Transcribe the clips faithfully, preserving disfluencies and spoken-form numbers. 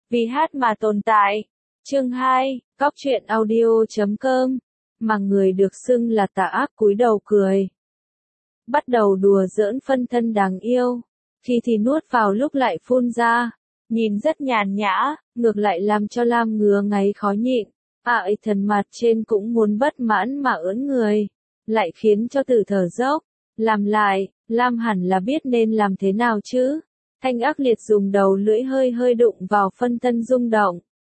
Vì hát mà tồn tại. Chương hai, Góc truyện audio chấm com. Mà người được xưng là tà ác cúi đầu cười. Bắt đầu đùa giỡn phân thân đáng yêu. Khi thì nuốt vào lúc lại phun ra. Nhìn rất nhàn nhã, ngược lại làm cho Lam ngứa ngáy khó nhịn. À ấy thần mặt trên cũng muốn bất mãn mà ưỡn người. Lại khiến cho Tử thở dốc. Làm lại, Lam hẳn là biết nên làm thế nào chứ. Thanh ác liệt dùng đầu lưỡi hơi hơi đụng vào phân thân rung động.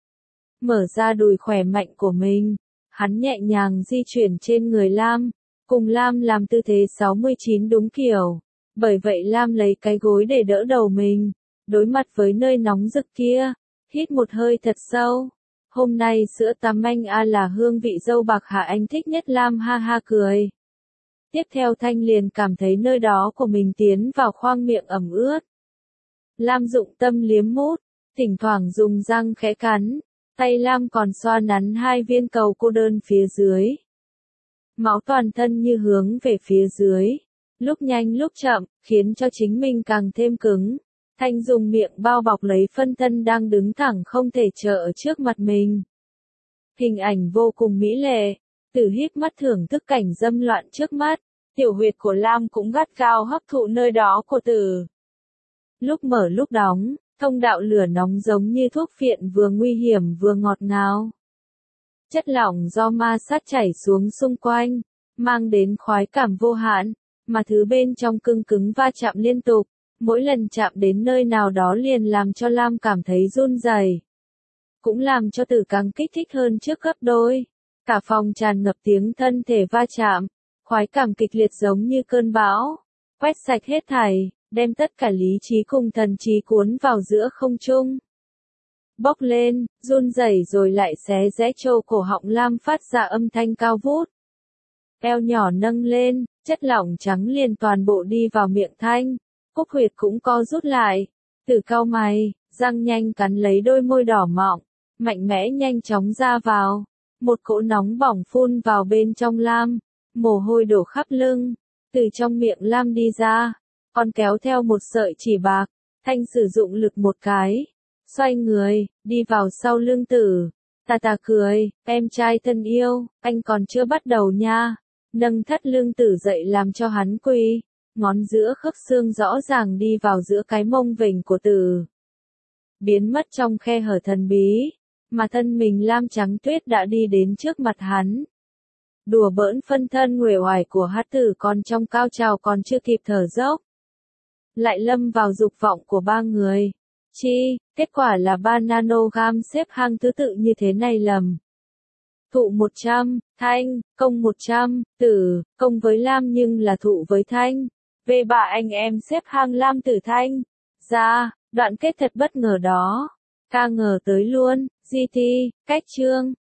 Mở ra đùi khỏe mạnh của mình. Hắn nhẹ nhàng di chuyển trên người Lam. Cùng Lam làm tư thế sáu mươi chín đúng kiểu. Bởi vậy Lam lấy cái gối để đỡ đầu mình. Đối mặt với nơi nóng rực kia. Hít một hơi thật sâu. Hôm nay sữa tắm anh A là hương vị dâu bạc hà anh thích nhất. Lam ha ha cười. Tiếp theo Thanh liền cảm thấy nơi đó của mình tiến vào khoang miệng ẩm ướt. Lam dụng tâm liếm mút, thỉnh thoảng dùng răng khẽ cắn, tay Lam còn xoa nắn hai viên cầu cô đơn phía dưới. Máu toàn thân như hướng về phía dưới, lúc nhanh lúc chậm, khiến cho chính mình càng thêm cứng. Thanh dùng miệng bao bọc lấy phân thân đang đứng thẳng không thể trở ở trước mặt mình. Hình ảnh vô cùng mỹ lệ, Tử híp mắt thưởng thức cảnh dâm loạn trước mắt, tiểu huyệt của Lam cũng gắt gao hấp thụ nơi đó của Tử. Lúc mở lúc đóng, thông đạo lửa nóng giống như thuốc phiện vừa nguy hiểm vừa ngọt ngào. Chất lỏng do ma sát chảy xuống xung quanh, mang đến khoái cảm vô hạn, mà thứ bên trong cứng cứng va chạm liên tục, mỗi lần chạm đến nơi nào đó liền làm cho Lam cảm thấy run rẩy, cũng làm cho Tử càng kích thích hơn trước gấp đôi. Cả phòng tràn ngập tiếng thân thể va chạm, khoái cảm kịch liệt giống như cơn bão, quét sạch hết thảy. Đem tất cả lý trí cùng thần trí cuốn vào giữa không trung. Bốc lên, run rẩy rồi lại xé rẽ trâu cổ họng Lam phát ra âm thanh cao vút. Eo nhỏ nâng lên, chất lỏng trắng liền toàn bộ đi vào miệng Thanh, cúc huyệt cũng co rút lại. Tử cau mày, răng nhanh cắn lấy đôi môi đỏ mọng, mạnh mẽ nhanh chóng ra vào. Một cỗ nóng bỏng phun vào bên trong Lam, mồ hôi đổ khắp lưng, từ trong miệng Lam đi ra. Còn kéo theo một sợi chỉ bạc, Thanh sử dụng lực một cái, xoay người, đi vào sau lưng Tử. Tà tà cười, em trai thân yêu, anh còn chưa bắt đầu nha. Nâng thắt lưng Tử dậy làm cho hắn quỳ, ngón giữa khớp xương rõ ràng đi vào giữa cái mông vểnh của Tử. Biến mất trong khe hở thần bí, mà thân mình Lam trắng tuyết đã đi đến trước mặt hắn. Đùa bỡn phân thân uể oải của hát Tử còn trong cao trào còn chưa kịp thở dốc. Lại lâm vào dục vọng của ba người. Chi, kết quả là ba nanogam xếp hang thứ tự như thế này lầm. Thụ một trăm, Thanh, công một trăm, Tử, công với Lam nhưng là thụ với Thanh. Về ba anh em xếp hang Lam Tử Thanh. Ra, đoạn kết thật bất ngờ đó. Ca ngờ tới luôn, giê tê, cách chương.